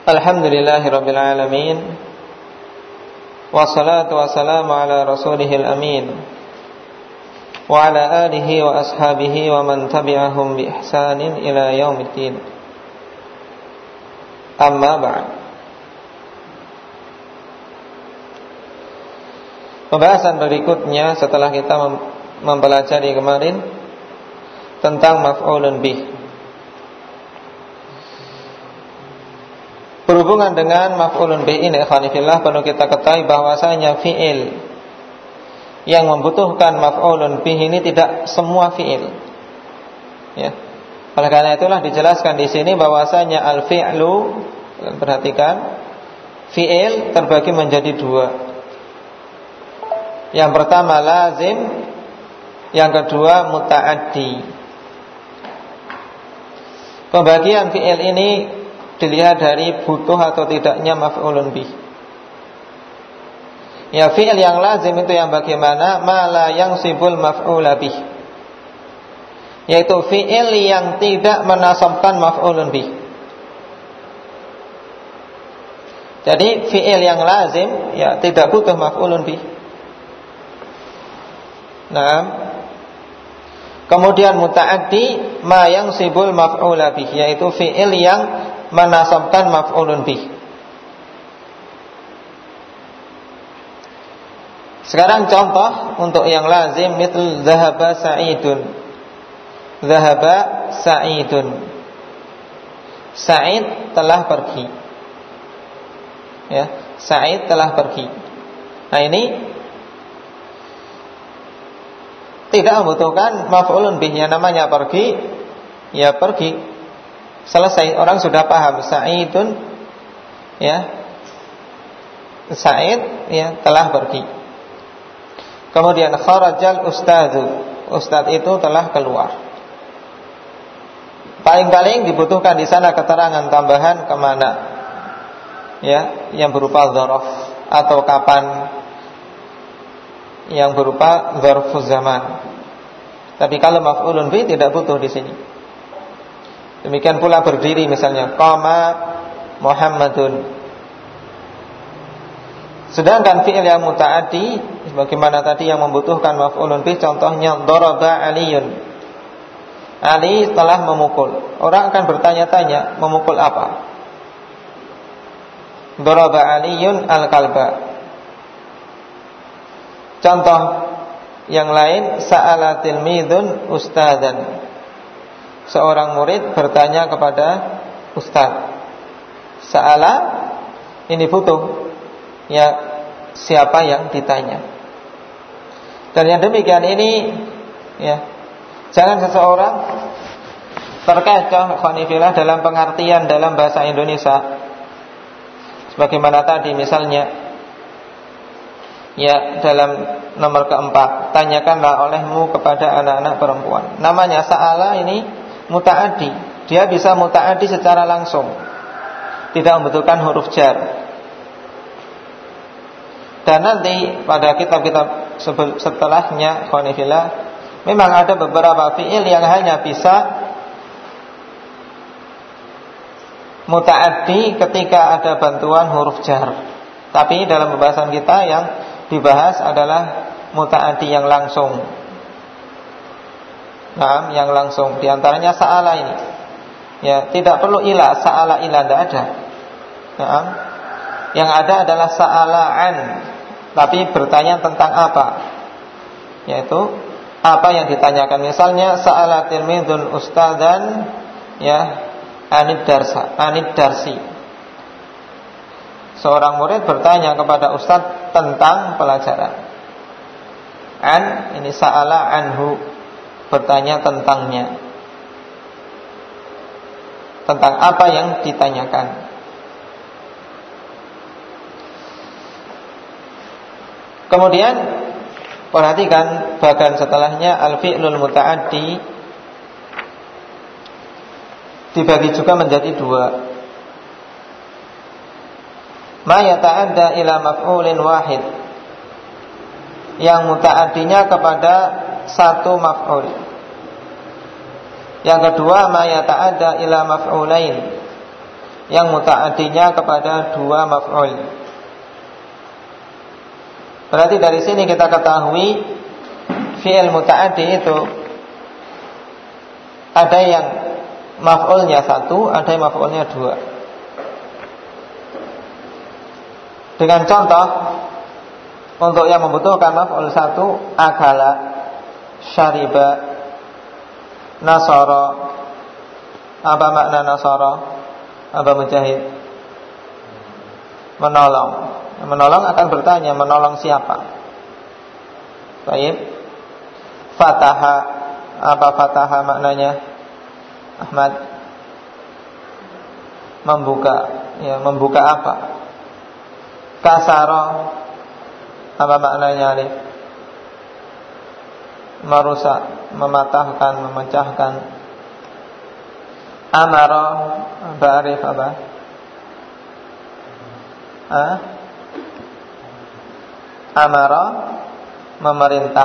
Alhamdulillahirabbil alamin. Wassalatu wassalamu ala rasulihil amin. Wa ala alihi wa ashabihi wa man tabi'ahum bi ihsanin ila yaumiddin. Amma ba'd. Pembahasan berikutnya setelah kita mempelajari kemarin tentang maf'ulun bih. Berhubungan dengan maf'ulun bih ini, ikhwani fillah, perlu kita ketahui bahwasanya fi'il yang membutuhkan maf'ulun bih ini tidak semua fi'il. Ya. Oleh karena itulah dijelaskan di sini bahwasanya al-fi'lu, perhatikan, fi'il terbagi menjadi dua. Yang pertama lazim, yang kedua muta'addi. Pembagian fi'il ini dilihat dari butuh atau tidaknya maf'ulun bih. Ya, fi'il yang lazim itu yang bagaimana? Ma la yansibul maf'ula bih, yaitu fi'il yang tidak menasabkan maf'ulun bih. Jadi fi'il yang lazim ya tidak butuh maf'ulun bih. Nah, kemudian muta'addi ma yansibul maf'ula bih, yaitu fi'il yang menasabkan maf'ulun bih. Sekarang contoh untuk yang lazim, misal zahaba sa'idun. Zahaba sa'idun. Sa'id telah pergi. Ya, Sa'id telah pergi. Nah, ini tidak membutuhkan maf'ulun bih. Yang namanya pergi, ya pergi. Selesai, orang sudah paham Sa'idun, ya, Sa'id ya telah pergi. Kemudian kharajal ustadzu, ustadz itu telah keluar. Paling-paling dibutuhkan di sana keterangan tambahan kemana, ya, yang berupa dzaraf atau kapan, yang berupa dzarfuz zaman. Tapi kalau maf'ulun bih tidak butuh di sini. Demikian pula berdiri, misalnya qama Muhammadun. Sedangkan fi'il yang muta'addi, sebagaimana tadi yang membutuhkan maf'ulun bih, contohnya daraba Aliyun. Ali telah memukul. Orang akan bertanya-tanya, memukul apa? Daraba Aliyun al-kalba. Contoh yang lain, sa'ala tilmidun ustadzan. Seorang murid bertanya kepada ustaz. Sa'ala ini butuh, ya, siapa yang ditanya. Dan yang demikian ini, ya, jangan seseorang terkecoh khonifillah dalam pengertian dalam bahasa Indonesia. Sebagaimana tadi misalnya, ya, dalam nomor keempat, tanyakanlah olehmu kepada anak-anak perempuan. Namanya sa'ala ini muta'addi. Dia bisa muta'addi secara langsung, tidak membutuhkan huruf jar. Dan nanti pada kitab-kitab setelahnya, khonifillah, memang ada beberapa fi'il yang hanya bisa muta'addi ketika ada bantuan huruf jar. Tapi dalam pembahasan kita yang dibahas adalah muta'addi yang langsung. Nah, yang langsung, diantaranya sa'ala ini, ya, tidak perlu ilah, sa'ala ilah tidak ada. Nah, yang ada adalah sa'ala'an, tapi bertanya tentang apa, yaitu apa yang ditanyakan. Misalnya sa'ala tilmidun ustadzan, ya, anid darsi. Seorang murid bertanya kepada ustadz tentang pelajaran. An ini sa'ala anhu, bertanya tentangnya, tentang apa yang ditanyakan. Kemudian perhatikan bagian setelahnya, al-fi'lul muta'addi dibagi juga menjadi dua. Ma yata'adda ila maf'ulin wahid, yang muta'addinya kepada satu maf'ul. Yang kedua, ma yata'adda ila maf'ulain, yang muta'addinya kepada dua maf'ul. Berarti dari sini kita ketahui fi'il muta'addi itu ada yang maf'ulnya satu, ada yang maf'ulnya dua. Dengan contoh, untuk yang membutuhkan maf'ul satu, akala, syariba, nasara. Apa makna nasara? Apa Mujahid? Menolong. Menolong akan bertanya, menolong siapa? Baik. Fataha. Apa fataha maknanya? Ahmad. Membuka. Ya, membuka apa? Kasara. Apa maknanya, Arif? Merusak, mematahkan, memecahkan. Amara. Apa Arif? Apa? Amara, memerintah.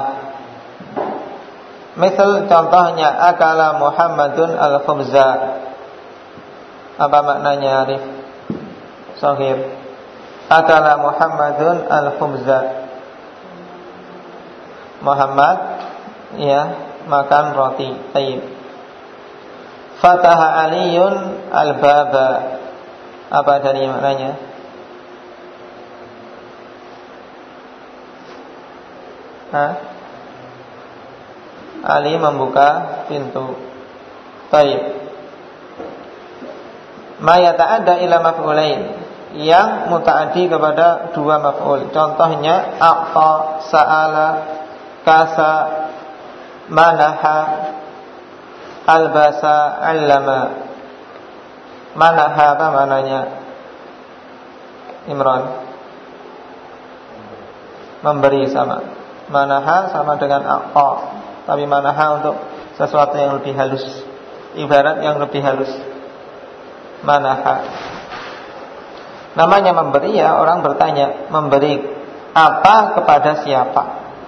Misal contohnya, akala Muhammadun al-khubza. Apa maknanya, Arif? Shahir. Akala Muhammadun al-khubza. Muhammad, ya, makan roti. Tayyib. Fataha Aliyun al-baba. Apa dari maknanya? Ali membuka pintu. Baik. Ma yata'adda ila maf'ulain, yang muta'addi kepada dua maf'ul. Contohnya a'ta, sa'ala, kasa, manaha, albasa, 'allama. Manaha apa mananya? Imran. Memberi sama. Manaha sama dengan a'ta, tapi manaha untuk sesuatu yang lebih halus, ibarat yang lebih halus. Manaha namanya memberi, ya, orang bertanya, memberi apa kepada siapa?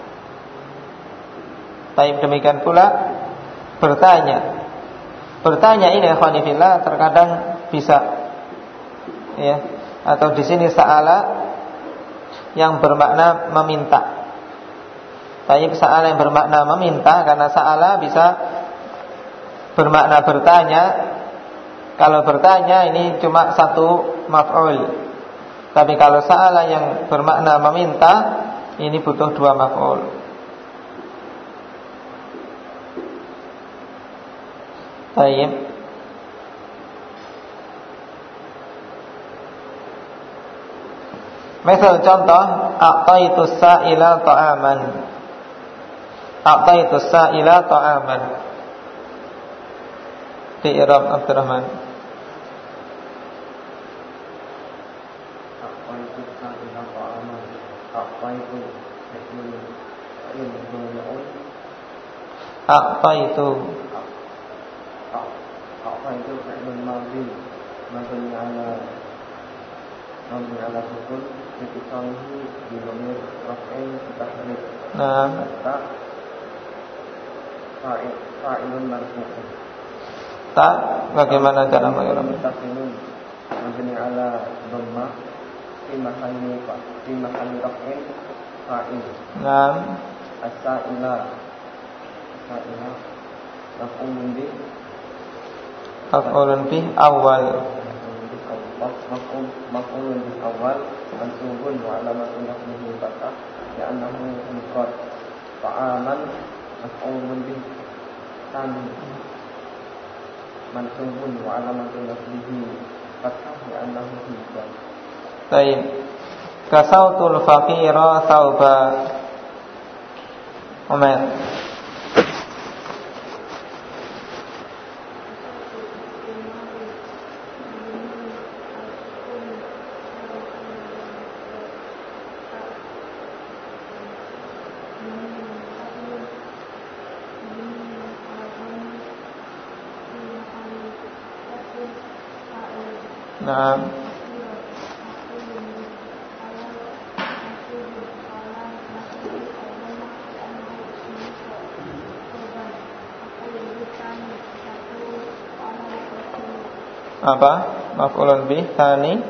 Tapi demikian pula bertanya. Bertanya ini ikhwanifillah terkadang bisa, ya, atau di sini sa'ala yang bermakna meminta. Tapi sa'ala yang bermakna meminta, karena sa'ala bisa bermakna bertanya. Kalau bertanya ini cuma satu maf'ul. Tapi kalau sa'ala yang bermakna meminta, ini butuh dua maf'ul. Baik. Misal contoh, a'taitu sa'ila ta'aman. A'taitu sa'ila ta'aman. Di i'rab Abdurrahman. A'taitu sa'ila ta'aman. A'taitu A'taitu A'taitu fi'lun madhi mabni ala sukun litisalihi bi dhamir raf'in tahrik. Nah, fa'ilun marfu'. tak, bagaimana cara mengirim? Tasinun mabni ala dhammah fi mahalli raf'in fa'il. Nah, As-sa'ila maf'ulun bih maf'ulun bih awal. Maf'ulun bih awal mansubun wa alamatun nasbihi fathah li'annahu mufrad. Ta'aman maf'ulun bih tsani mansubun wa alamatun nasbihi fathah li'annahu mufrad. Baik. Kasautul faqira thawba. Umar. Nah, Apa? Maf'ulun bih tsani.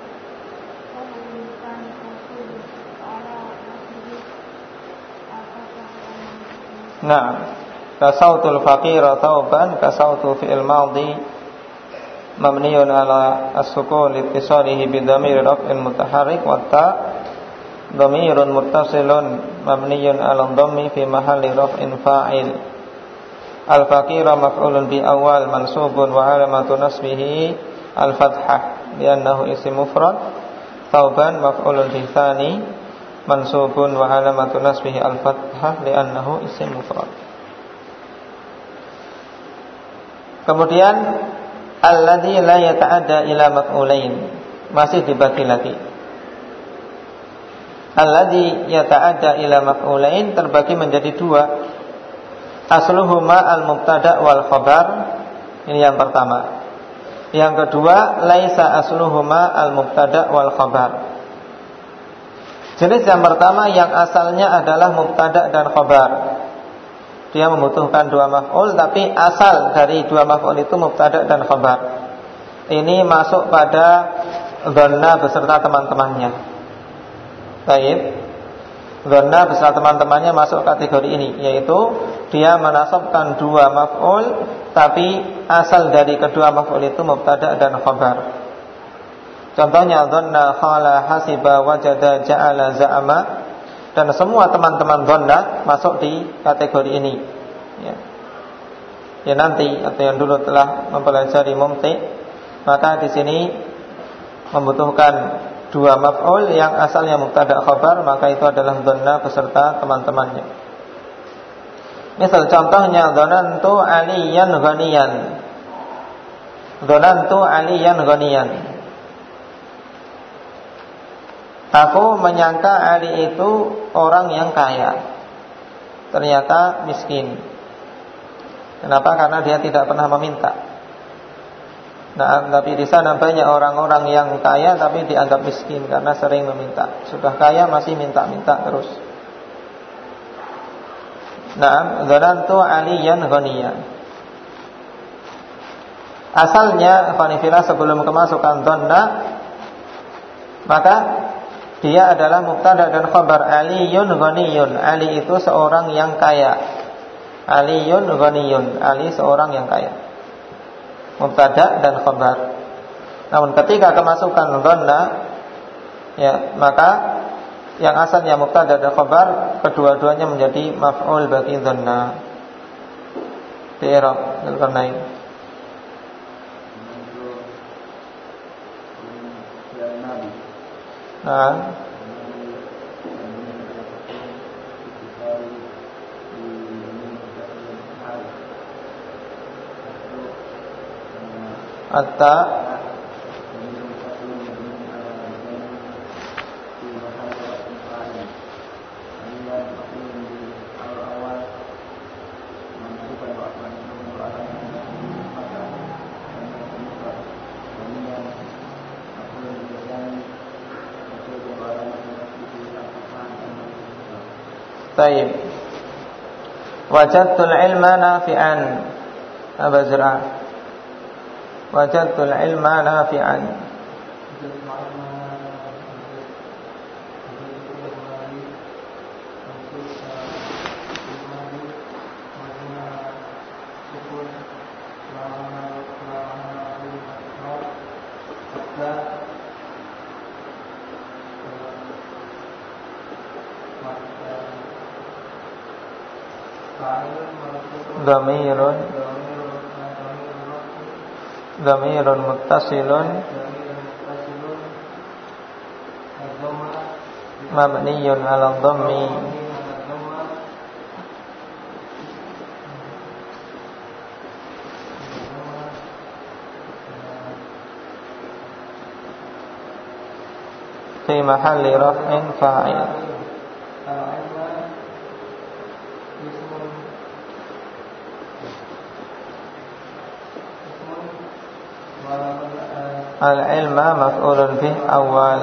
Nah, kasautul faqira tauban, kasautu fi'il madhi mabniyun ala as-sukun liittisalihi bi dhamir raf'in mutaharrik wa ta dhamirun muttasilun mabniyun ala dhammi fi mahalli raf'in fa'il. Al-faqira maf'ulun bi awal mansubun wa alamatu nasbihi al-fathah li'annahu isim mufrad. Tauban maf'ulun bi tsani mansubun wa alamatu nasbihi al-fathah li'annahu isim mufrad. Kemudian alladzi la yata'adda ila maf'ulain, masih dibagi lagi. Alladzi yata'adda ila maf'ulain terbagi menjadi dua. Asluhuma al-mubtada' wal khabar. Ini yang pertama. Yang kedua, laisa asluhuma al-mubtada' wal khabar. Jenis yang pertama yang asalnya adalah mubtada' dan khabar. Dia membutuhkan dua maf'ul, tapi asal dari dua maf'ul itu mubtada' dan khabar. Ini masuk pada dhanna beserta teman-temannya. Baik. Dhanna beserta teman-temannya masuk kategori ini, yaitu dia menasabkan dua maf'ul, tapi asal dari kedua maf'ul itu mubtada' dan khabar. Contohnya dhanna, khala, hasiba, wajada, ja'ala, za'ama. Dan semua teman-teman dhanna masuk di kategori ini. Ya nanti atau yang dulu telah mempelajari mumti, maka di sini membutuhkan dua maf'ul yang asalnya mubtada' khabar, maka itu adalah dhanna beserta teman-temannya. Misal contohnya dhanantu aliyan ghaniyan. Dhanantu aliyan ghaniyan. Aku menyangka Ali itu orang yang kaya, ternyata miskin. Kenapa? Karena dia tidak pernah meminta. Nah, tapi di sana banyak orang-orang yang kaya tapi dianggap miskin karena sering meminta. Sudah kaya masih minta-minta terus. Nah, dhanantu aliyan ghaniyan. Asalnya fanifila sebelum kemasukan dhanna, maka dia adalah mubtada dan khabar. Aliyun ghaniyun. Ali itu seorang yang kaya. Aliyun ghaniyun. Ali seorang yang kaya. Mubtada dan khabar. Namun ketika kemasukan dhanna, ya, maka yang asalnya mubtada dan khabar kedua-duanya menjadi maf'ul bagi dhanna. Di i'rab al-qarnain. Nah, atta Taib. Wajadtul ilma nafi'an. Aba Zur'ah. Wajadtul ilma nafi'an. Dhamirun muttasilun mabniyun ala dhammi fi mahalli raf'in fa'il. Al-ilma maf'ulun bih awal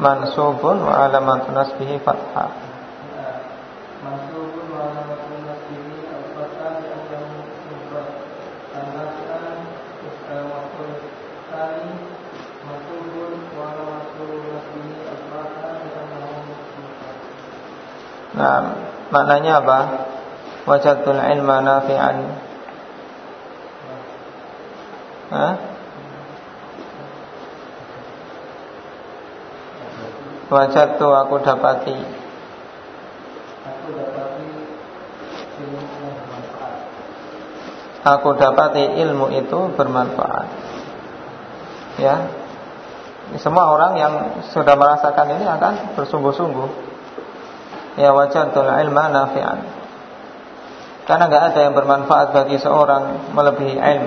mansubun wa alamatu nasbihi fathah. Nah, maknanya apa? Wajadtul ilma nafi'an. Hah? Wajadtu, aku dapati. Aku dapati ilmu itu bermanfaat. Ya. Semua orang yang sudah merasakan ini akan bersungguh-sungguh. Ya, wajadtul ilma nafi'an. Karena enggak ada yang bermanfaat bagi seorang melebihi ilmu.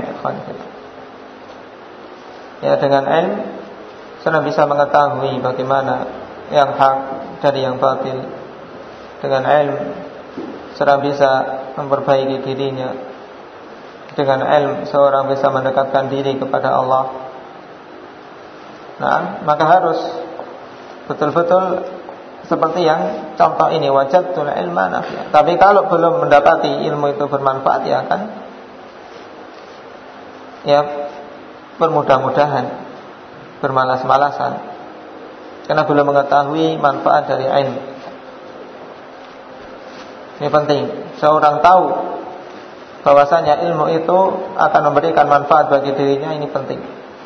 Ya, dengan ilmu sudah bisa mengetahui bagaimana yang hak dari yang batil. Dengan ilmu sudah bisa memperbaiki dirinya. Dengan ilmu seorang bisa mendekatkan diri kepada Allah. Nah, maka harus betul-betul seperti yang contoh ini, wajadtul ilma nafi'an. Tapi kalau belum mendapati ilmu itu bermanfaat, ya kan, ya bermudah-mudahan, bermalas-malasan, karena belum mengetahui manfaat dari ilmu. Ini penting. Seorang tahu bahwasanya ilmu itu akan memberikan manfaat bagi dirinya, ini penting.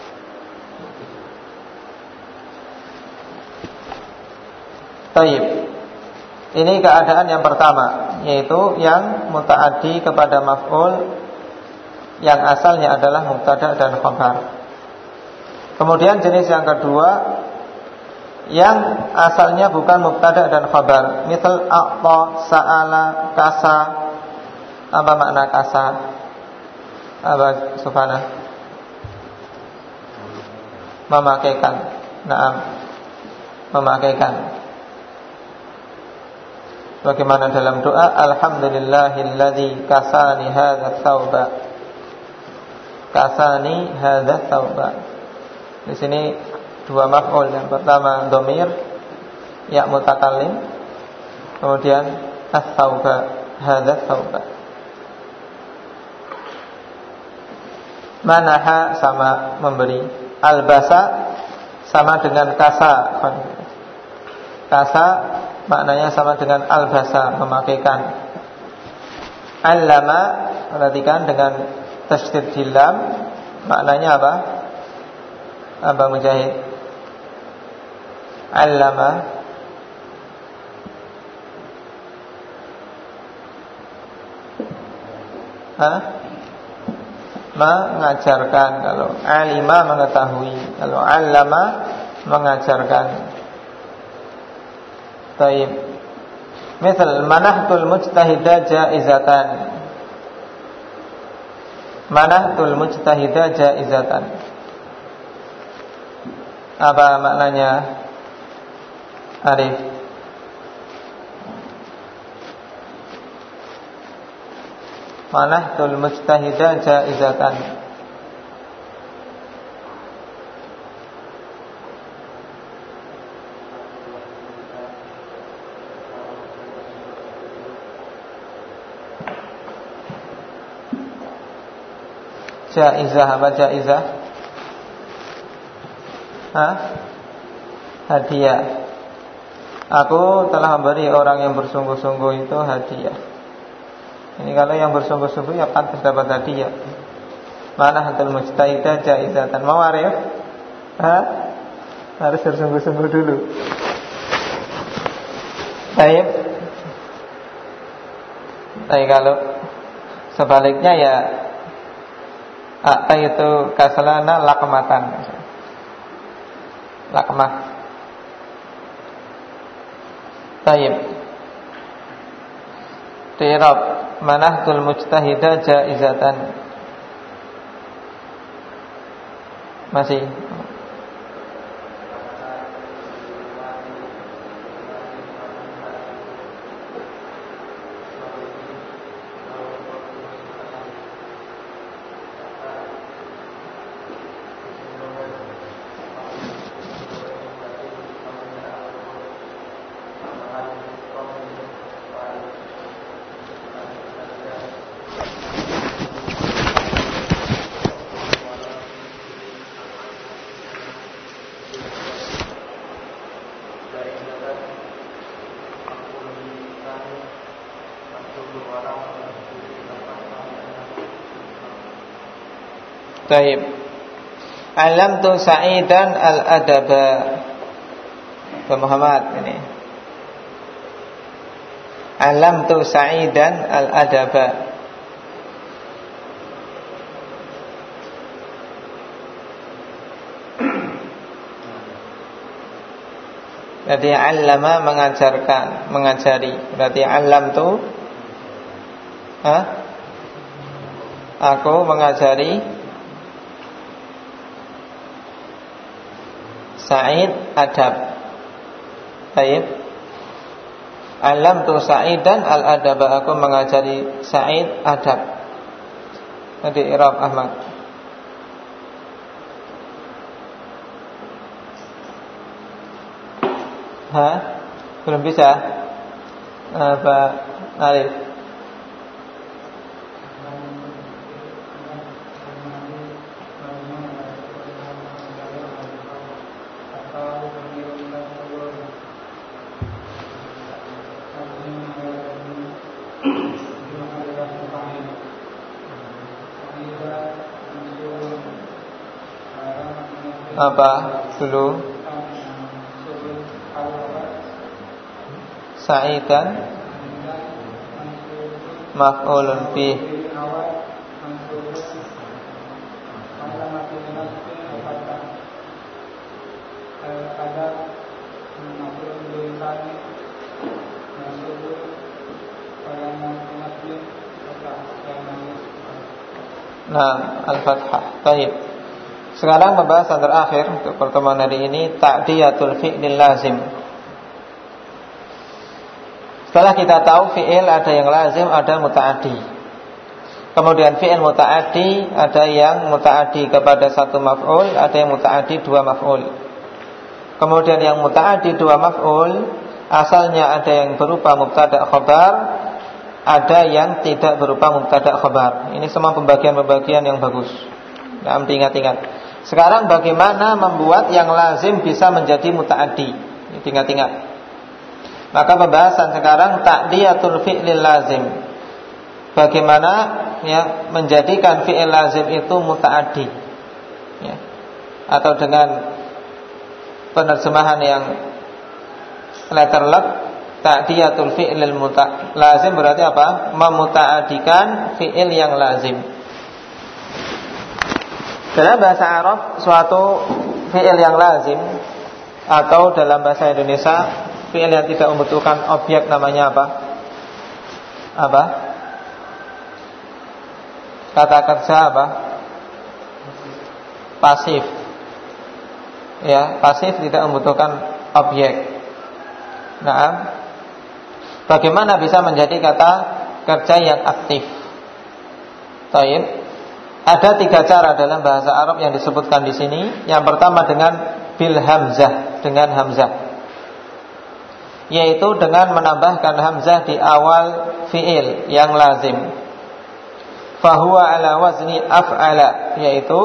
Taib. Ini keadaan yang pertama, yaitu yang muta'addi kepada maf'ul yang asalnya adalah mubtada dan khabar. Kemudian jenis yang kedua, yang asalnya bukan mubtada dan khabar. Misal a'ta, sa'ala, kasa. Apa makna kasa? Apa Subhana? Memakaikan. Naam. Memakaikan. Bagaimana dalam doa, alhamdulillahilladzi kasani hadza tsauba. Kasani hadza tsauba. Di sini dua maf'ul. Yang pertama dhamir ya mutakallim. Kemudian ats-tsauba, hadza tsauba. Manaha sama memberi, albasa sama dengan kasa. Kasa maknanya sama dengan albasa, memakaikan. Allama, perhatikan dengan tasydid di lam, maknanya apa? Apa Mujahid? Allama. Hah? Mengajarkan. Kalau alima mengetahui, kalau allama mengajarkan. Taib. Misal manahtul mujtahida jaizatan. Manahtul mujtahida jaizatan. Apa maknanya? Arif. Manahtul mujtahida jaizatan. Jaizah, apa jaizah? Hah? Hadiah. Aku telah memberi orang yang bersungguh-sungguh itu hadiah. Ini kalau yang bersungguh-sungguh ya pantas dapat hadiah. Mana hantul mujtahidah jaizatan. Mau Arif? Hah? Harus bersungguh-sungguh dulu. Baik. Tapi kalau sebaliknya ya itu kasalana lakmatan. Lakmah. Taib. Tirab manahtul mujtahida jaizatan. Masih. Baik. Alamtu Sa'idan al-adaba. Muhammad ini. Alamtu Sa'idan al-adaba. Jadi allama mengajarkan, mengajari. Berarti alamtu, aku mengajari Sa'id adab. Baik. Alamtu Sa'idan al-adaba, aku mengajari Sa'id adab. Jadi i'rab Ahmad. Belum bisa. Pak Arif. Apa dulu? Sa'idan maf'ulun bih. Nah, al-fathah. Baik. Sekarang pembahasan terakhir untuk pertemuan hari ini, ta'diyatul fi'lil lazim. Setelah kita tahu fi'il ada yang lazim, ada muta'addi. Kemudian fi'il muta'addi ada yang muta'addi kepada satu maf'ul, ada yang muta'addi dua maf'ul. Kemudian yang muta'addi dua maf'ul asalnya ada yang berupa mubtada' khabar, ada yang tidak berupa mubtada' khabar. Ini semua pembagian-pembagian yang bagus. Nah, ingat-ingat. Sekarang bagaimana membuat yang lazim bisa menjadi muta'addi? Ingat-ingat. Maka pembahasan sekarang ta'diyatul fi'lil lazim. Bagaimana ya menjadikan fi'il lazim itu muta'addi. Ya. Atau dengan penerjemahan yang letterlek, ta'diyatul fi'lil lazim berarti apa? Memuta'addikan fi'il yang lazim. Dalam bahasa Arab, suatu fi'il yang lazim atau dalam bahasa Indonesia fi'il yang tidak membutuhkan objek namanya apa? Apa? Kata kerja apa? Pasif. Ya, pasif tidak membutuhkan objek. Nah, bagaimana bisa menjadi kata kerja yang aktif? Taib. Ada tiga cara dalam bahasa Arab yang disebutkan di sini. Yang pertama dengan bil hamzah, dengan hamzah, yaitu dengan menambahkan hamzah di awal fi'il yang lazim. Fahuwa ala wazni af'ala, yaitu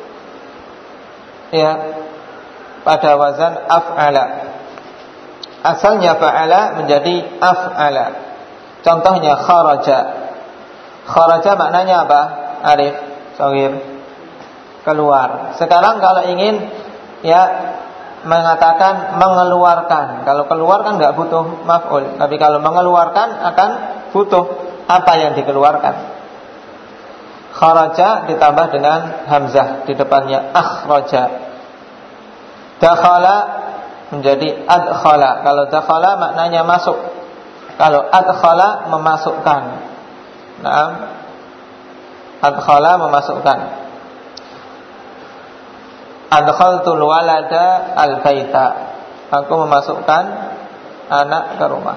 ya pada wazan af'ala. Asalnya fa'ala menjadi af'ala. Contohnya kharaja. Kharaja maknanya apa? Arif, Shagir, keluar. Sekarang kalau ingin ya mengatakan mengeluarkan. Kalau keluar kan enggak butuh maf'ul, tapi kalau mengeluarkan akan butuh apa yang dikeluarkan. Kharaja ditambah dengan hamzah di depannya, akhraja. Dakhala menjadi adkhala. Kalau dakhala maknanya masuk. Kalau adkhala memasukkan. Naam. Adkhala memasukkan. Adkhaltul walada al-baita. Aku memasukkan anak ke rumah.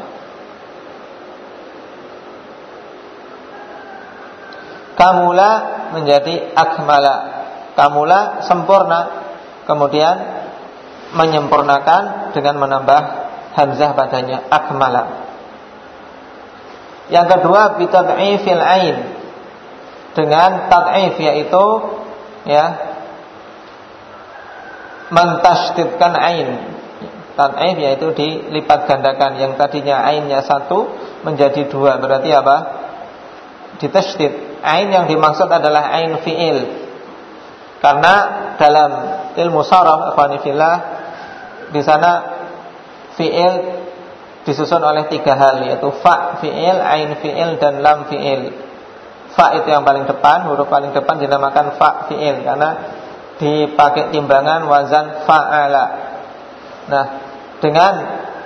Kamula menjadi akmala. Kamula sempurna. Kemudian menyempurnakan dengan menambah hamzah padanya, akmala. Yang kedua bitad'ifil ain, dengan tad'if, yaitu ya mentasydidkan ain. Tad'if yaitu dilipat gandakan. Yang tadinya ainnya 1 menjadi 2. Berarti apa? ditasydid. Ain yang dimaksud adalah ain fi'il. Karena dalam ilmu sharaf ikhwani fillah, di sana fi'il disusun oleh 3 hal, yaitu fa fi'il, ain fi'il, dan lam fi'il. Fa itu yang paling depan, huruf paling depan dinamakan fa fi'il karena dipakai timbangan wazan fa'ala. Nah, dengan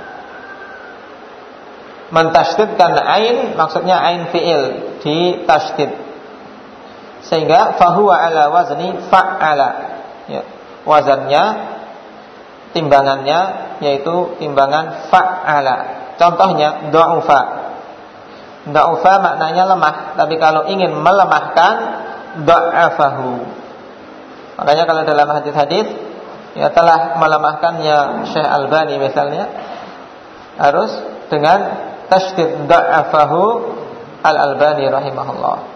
mentasydidkan ain, maksudnya ain fi'il ditasydid, sehingga fahuwa ala wazni fa'ala, ya, wazannya, timbangannya yaitu timbangan fa'ala. Contohnya dha'ufa. Dha'ufa maknanya lemah, tapi kalau ingin melemahkan dha'afahu. Makanya kalau dalam hadis-hadis ya telah melemahkannya Syekh Albani misalnya, harus dengan tasydid dha'afahu al-Albani rahimahullah.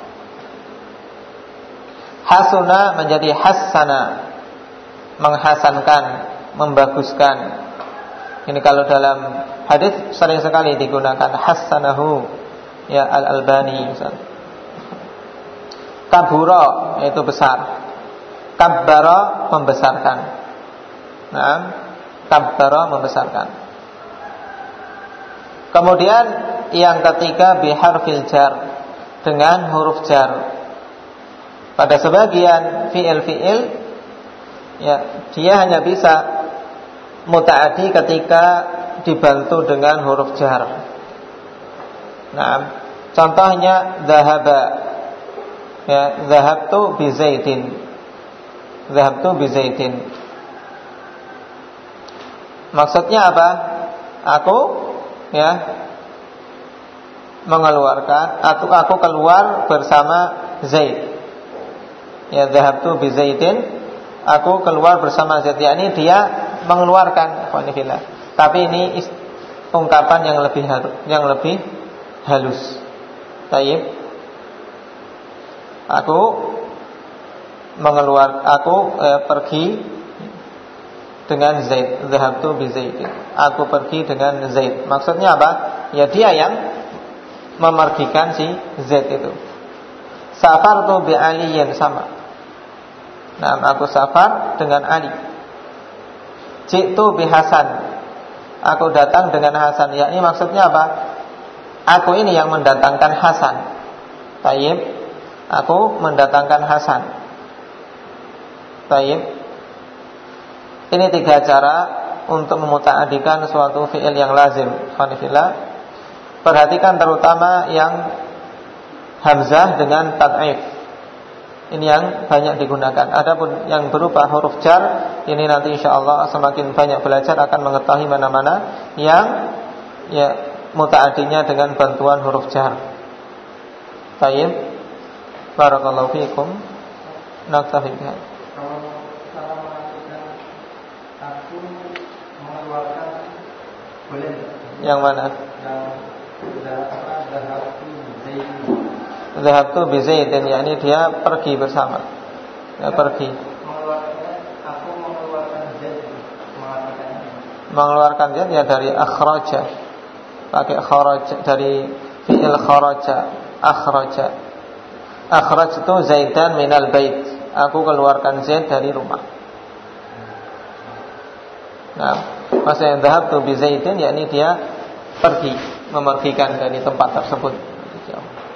Hasuna menjadi hassana, menghasankan, membaguskan. Ini kalau dalam hadis sering sekali digunakan hassanahu, ya al-Albani misalnya. Kabura yaitu besar. Kabbara membesarkan. Nah, kabbara membesarkan. Kemudian yang ketiga biharfil jar, dengan huruf jar. Pada sebagian fi'il, ya, dia hanya bisa muta'addi ketika dibantu dengan huruf jar. Nah, contohnya dhahaba, ya, dhahabtu bi zaidin. Dhahabtu bi zaidin. Maksudnya apa? Aku, ya, mengeluarkan, aku keluar bersama Zaid. Ya, dhahabtu bi zaidin, aku keluar bersama Zaid, yakni dia mengeluarkan, tapi ini ungkapan yang lebih halus. Baik. Aku pergi dengan Zaid. Dhahabtu bi zaidin, aku pergi dengan Zaid. Maksudnya apa? Ya, dia yang memergikan si Zaid itu. Safartu bi aliyin, sama. Nah, aku safar dengan Ali. Jitu bi Hasan, aku datang dengan Hasan. Yakni maksudnya apa? Aku ini yang mendatangkan Hasan. Tayyib, aku mendatangkan Hasan. Tayyib. Ini 3 cara untuk memuta'adikan suatu fi'il yang lazim. Alhamdulillah. Perhatikan terutama yang hamzah dengan tad'if. Ini yang banyak digunakan. Adapun yang berupa huruf jar, ini nanti insyaallah semakin banyak belajar akan mengetahui mana-mana yang ya muta'addinya dengan bantuan huruf jar. Baik. Barakallahu fiikum. Naktafi bihadza. Kalau cara mengatakan aku mengeluarkan boleh? Yang mana? Dhahabtu bi zaidin, yakni dia pergi bersama. Ya, pergi. Aku mengeluarkan Zaid. Mengeluarkan Zaid ya dari akhraja. Pakai kharaja, dari fi'il kharaja, akhraja. Akhrajtu Zaidan minal bait. Aku keluarkan Zaid dari rumah. Nah, maksudnya dhahabtu bi zaidin, yakni dia pergi, memergikan dari tempat tersebut.